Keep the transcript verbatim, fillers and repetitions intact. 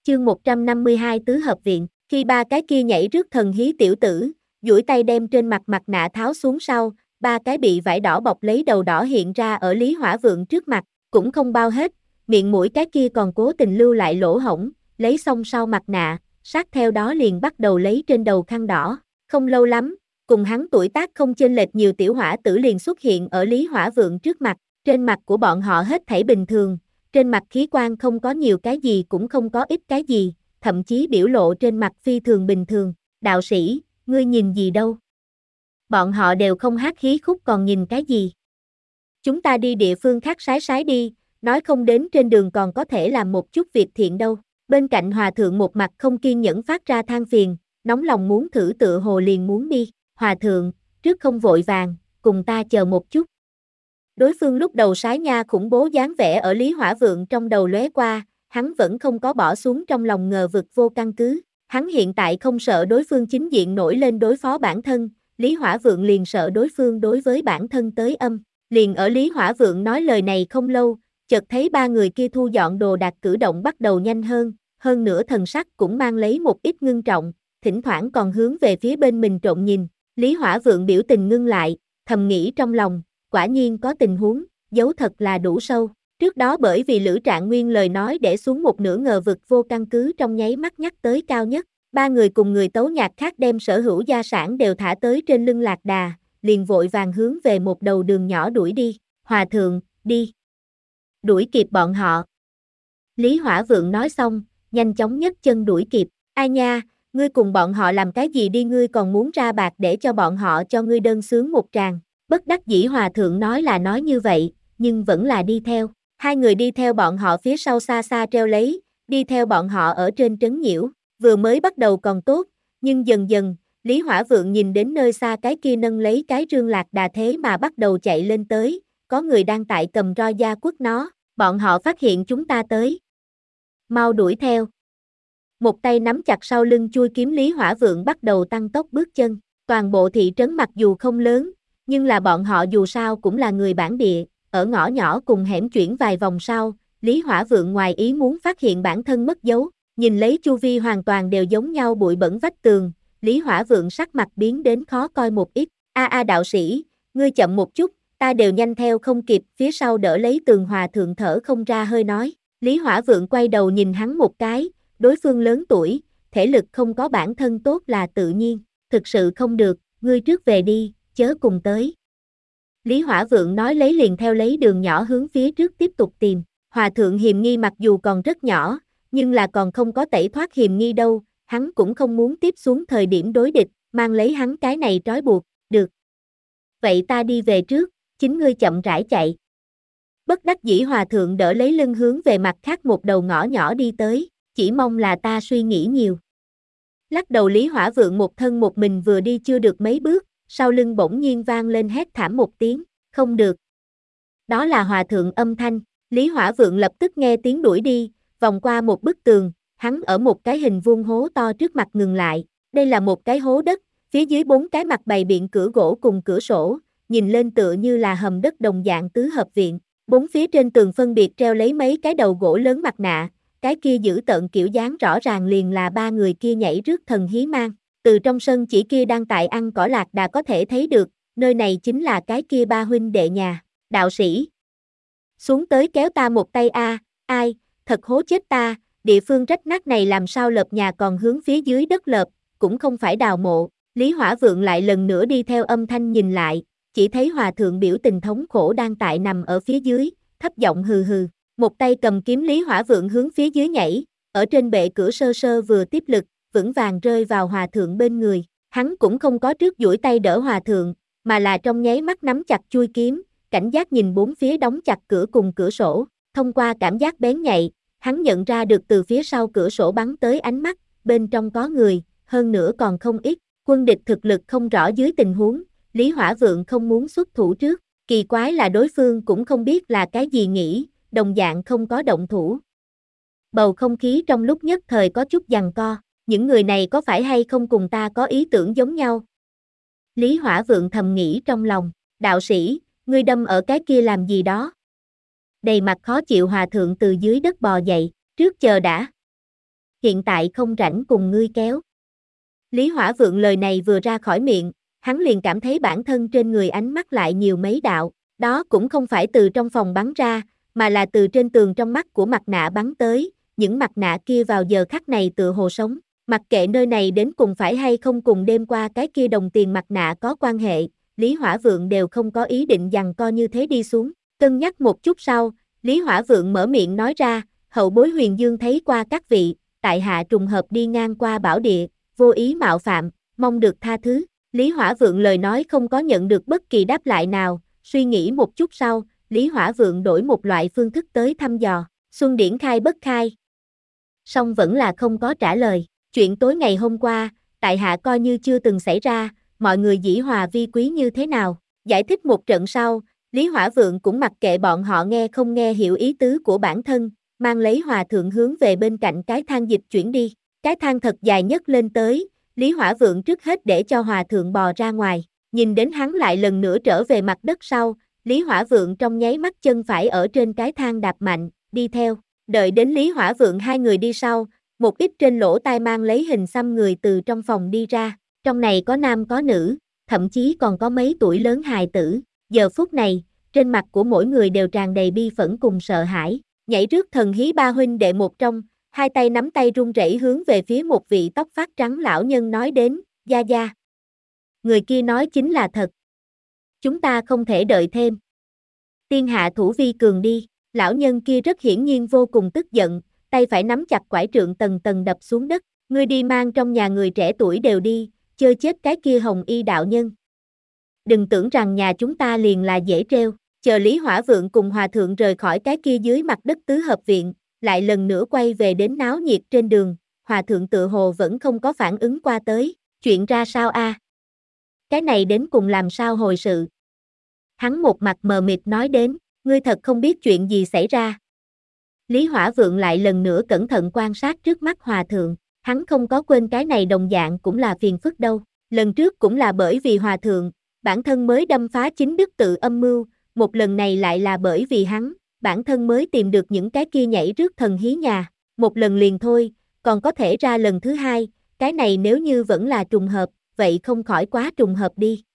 Chương một trăm năm mươi hai Tứ hợp viện, khi ba cái kia nhảy rước thần hí tiểu tử, duỗi tay đem trên mặt mặt nạ tháo xuống sau, ba cái bị vải đỏ bọc lấy đầu đỏ hiện ra ở Lý Hỏa Vượng trước mặt, cũng không bao hết, miệng mũi cái kia còn cố tình lưu lại lỗ hổng, lấy xong sau mặt nạ, sát theo đó liền bắt đầu lấy trên đầu khăn đỏ, không lâu lắm, cùng hắn tuổi tác không chênh lệch nhiều tiểu hỏa tử liền xuất hiện ở Lý Hỏa Vượng trước mặt, trên mặt của bọn họ hết thảy bình thường. Trên mặt khí quan không có nhiều cái gì cũng không có ít cái gì, thậm chí biểu lộ trên mặt phi thường bình thường. Đạo sĩ, ngươi nhìn gì đâu? Bọn họ đều không hát hí khúc còn nhìn cái gì? Chúng ta đi địa phương khác sái sái đi, nói không đến trên đường còn có thể làm một chút việc thiện đâu. Bên cạnh hòa thượng một mặt không kiên nhẫn phát ra than phiền, nóng lòng muốn thử tựa hồ liền muốn đi. Hòa thượng, trước không vội vàng, cùng ta chờ một chút. Đối phương lúc đầu sái nha khủng bố dáng vẻ ở Lý Hỏa Vượng trong đầu lóe qua, hắn vẫn không có bỏ xuống trong lòng ngờ vực vô căn cứ. Hắn hiện tại không sợ đối phương chính diện nổi lên đối phó bản thân, Lý Hỏa Vượng liền sợ đối phương đối với bản thân tới âm. Liền ở Lý Hỏa Vượng nói lời này không lâu, chợt thấy ba người kia thu dọn đồ đạc cử động bắt đầu nhanh hơn, hơn nữa thần sắc cũng mang lấy một ít ngưng trọng, thỉnh thoảng còn hướng về phía bên mình trộn nhìn. Lý Hỏa Vượng biểu tình ngưng lại, thầm nghĩ trong lòng. Quả nhiên có tình huống, giấu thật là đủ sâu. Trước đó bởi vì Lữ Trạng Nguyên lời nói để xuống một nửa ngờ vực vô căn cứ trong nháy mắt nhắc tới cao nhất. Ba người cùng người tấu nhạc khác đem sở hữu gia sản đều thả tới trên lưng lạc đà, liền vội vàng hướng về một đầu đường nhỏ đuổi đi. Hòa thượng, đi. Đuổi kịp bọn họ. Lý Hỏa Vượng nói xong, nhanh chóng nhất chân đuổi kịp. Ai nha, ngươi cùng bọn họ làm cái gì đi, ngươi còn muốn ra bạc để cho bọn họ cho ngươi đơn sướng một tràng. Bất đắc dĩ hòa thượng nói là nói như vậy, nhưng vẫn là đi theo. Hai người đi theo bọn họ phía sau xa xa treo lấy, đi theo bọn họ ở trên trấn nhiễu. Vừa mới bắt đầu còn tốt, nhưng dần dần, Lý Hỏa Vượng nhìn đến nơi xa cái kia nâng lấy cái rương lạc đà thế mà bắt đầu chạy lên tới, có người đang tại cầm roi da quất nó, bọn họ phát hiện chúng ta tới. Mau đuổi theo. Một tay nắm chặt sau lưng chui kiếm Lý Hỏa Vượng bắt đầu tăng tốc bước chân. Toàn bộ thị trấn mặc dù không lớn, nhưng là bọn họ dù sao cũng là người bản địa, ở ngõ nhỏ cùng hẻm chuyển vài vòng sau, Lý Hỏa Vượng ngoài ý muốn phát hiện bản thân mất dấu, nhìn lấy chu vi hoàn toàn đều giống nhau bụi bẩn vách tường, Lý Hỏa Vượng sắc mặt biến đến khó coi một ít. A a đạo sĩ, ngươi chậm một chút, ta đều nhanh theo không kịp, phía sau đỡ lấy tường hòa thượng thở không ra hơi nói. Lý Hỏa Vượng quay đầu nhìn hắn một cái, đối phương lớn tuổi, thể lực không có bản thân tốt là tự nhiên, thực sự không được, ngươi trước về đi. Chớ cùng tới. Lý Hỏa Vượng nói lấy liền theo lấy đường nhỏ hướng phía trước tiếp tục tìm. Hòa thượng hiềm nghi mặc dù còn rất nhỏ, nhưng là còn không có tẩy thoát hiềm nghi đâu, hắn cũng không muốn tiếp xuống thời điểm đối địch, mang lấy hắn cái này trói buộc, được. Vậy ta đi về trước, chính ngươi chậm rãi chạy. Bất đắc dĩ hòa thượng đỡ lấy lưng hướng về mặt khác một đầu ngõ nhỏ đi tới, chỉ mong là ta suy nghĩ nhiều. Lắc đầu Lý Hỏa Vượng một thân một mình vừa đi chưa được mấy bước, sau lưng bỗng nhiên vang lên hét thảm một tiếng, không được. Đó là hòa thượng âm thanh, Lý Hỏa Vượng lập tức nghe tiếng đuổi đi, vòng qua một bức tường, hắn ở một cái hình vuông hố to trước mặt ngừng lại, đây là một cái hố đất, phía dưới bốn cái mặt bày biện cửa gỗ cùng cửa sổ, nhìn lên tựa như là hầm đất đồng dạng tứ hợp viện, bốn phía trên tường phân biệt treo lấy mấy cái đầu gỗ lớn mặt nạ, cái kia giữ tợn kiểu dáng rõ ràng liền là ba người kia nhảy rước thần hí mang. Từ trong sân chỉ kia đang tại ăn cỏ lạc đà có thể thấy được, nơi này chính là cái kia ba huynh đệ nhà, đạo sĩ. Xuống tới kéo ta một tay a, à, ai, thật hố chết ta, địa phương rách nát này làm sao lợp nhà còn hướng phía dưới đất lợp, cũng không phải đào mộ. Lý Hỏa Vượng lại lần nữa đi theo âm thanh nhìn lại, chỉ thấy hòa thượng biểu tình thống khổ đang tại nằm ở phía dưới, thấp giọng hừ hừ, một tay cầm kiếm Lý Hỏa Vượng hướng phía dưới nhảy, ở trên bệ cửa sơ sơ vừa tiếp lực, vững vàng rơi vào hòa thượng bên người, hắn cũng không có trước duỗi tay đỡ hòa thượng, mà là trong nháy mắt nắm chặt chui kiếm, cảnh giác nhìn bốn phía đóng chặt cửa cùng cửa sổ, thông qua cảm giác bén nhạy, hắn nhận ra được từ phía sau cửa sổ bắn tới ánh mắt, bên trong có người, hơn nữa còn không ít, quân địch thực lực không rõ dưới tình huống, Lý Hỏa Vượng không muốn xuất thủ trước, kỳ quái là đối phương cũng không biết là cái gì nghĩ, đồng dạng không có động thủ. Bầu không khí trong lúc nhất thời có chút giằng co. Những người này có phải hay không cùng ta có ý tưởng giống nhau? Lý Hỏa Vượng thầm nghĩ trong lòng, đạo sĩ, ngươi đâm ở cái kia làm gì đó? Đầy mặt khó chịu hòa thượng từ dưới đất bò dậy, trước chờ đã. hiện tại không rảnh cùng ngươi kéo. Lý Hỏa Vượng lời này vừa ra khỏi miệng, hắn liền cảm thấy bản thân trên người ánh mắt lại nhiều mấy đạo, đó cũng không phải từ trong phòng bắn ra, mà là từ trên tường trong mắt của mặt nạ bắn tới, những mặt nạ kia vào giờ khắc này tựa hồ sống, mặc kệ nơi này đến cùng phải hay không cùng đêm qua cái kia đồng tiền mặt nạ có quan hệ, Lý Hỏa Vượng đều không có ý định giằng co như thế đi xuống, cân nhắc một chút sau, Lý Hỏa Vượng mở miệng nói ra, hậu bối Huyền Dương thấy qua các vị, tại hạ trùng hợp đi ngang qua bảo địa, vô ý mạo phạm, mong được tha thứ. Lý Hỏa Vượng lời nói không có nhận được bất kỳ đáp lại nào, suy nghĩ một chút sau, Lý Hỏa Vượng đổi một loại phương thức tới thăm dò, Xuân Điển khai bất khai. Song vẫn là không có trả lời, chuyện tối ngày hôm qua, tại hạ coi như chưa từng xảy ra, mọi người dĩ hòa vi quý như thế nào, giải thích một trận sau, Lý Hỏa Vượng cũng mặc kệ bọn họ nghe không nghe hiểu ý tứ của bản thân, mang lấy hòa thượng hướng về bên cạnh cái thang dịch chuyển đi, cái thang thật dài nhất lên tới, Lý Hỏa Vượng trước hết để cho hòa thượng bò ra ngoài, nhìn đến hắn lại lần nữa trở về mặt đất sau, Lý Hỏa Vượng trong nháy mắt chân phải ở trên cái thang đạp mạnh, đi theo, đợi đến Lý Hỏa Vượng hai người đi sau, một ít trên lỗ tai mang lấy hình xăm người từ trong phòng đi ra, trong này có nam có nữ, thậm chí còn có mấy tuổi lớn hài tử, giờ phút này, trên mặt của mỗi người đều tràn đầy bi phẫn cùng sợ hãi, nhảy rước thần hí ba huynh đệ một trong, hai tay nắm tay run rẩy hướng về phía một vị tóc phát trắng lão nhân nói đến, gia gia. Người kia nói chính là thật. Chúng ta không thể đợi thêm. Tiên hạ thủ vi cường đi, lão nhân kia rất hiển nhiên vô cùng tức giận, tay phải nắm chặt quải trượng tầng tầng đập xuống đất, ngươi đi mang trong nhà người trẻ tuổi đều đi, chơi chết cái kia hồng y đạo nhân. Đừng tưởng rằng nhà chúng ta liền là dễ treo, chờ Lý Hỏa Vượng cùng hòa thượng rời khỏi cái kia dưới mặt đất tứ hợp viện, lại lần nữa quay về đến náo nhiệt trên đường, hòa thượng tự hồ vẫn không có phản ứng qua tới, chuyện ra sao a? À? Cái này đến cùng làm sao hồi sự? Hắn một mặt mờ mịt nói đến, ngươi thật không biết chuyện gì xảy ra. Lý Hỏa Vượng lại lần nữa cẩn thận quan sát trước mắt hòa thượng, hắn không có quên cái này đồng dạng cũng là phiền phức đâu, lần trước cũng là bởi vì hòa thượng, bản thân mới đâm phá chính đức tự âm mưu, một lần này lại là bởi vì hắn, bản thân mới tìm được những cái kia nhảy rước thần hí nhà, một lần liền thôi, còn có thể ra lần thứ hai, cái này nếu như vẫn là trùng hợp, vậy không khỏi quá trùng hợp đi.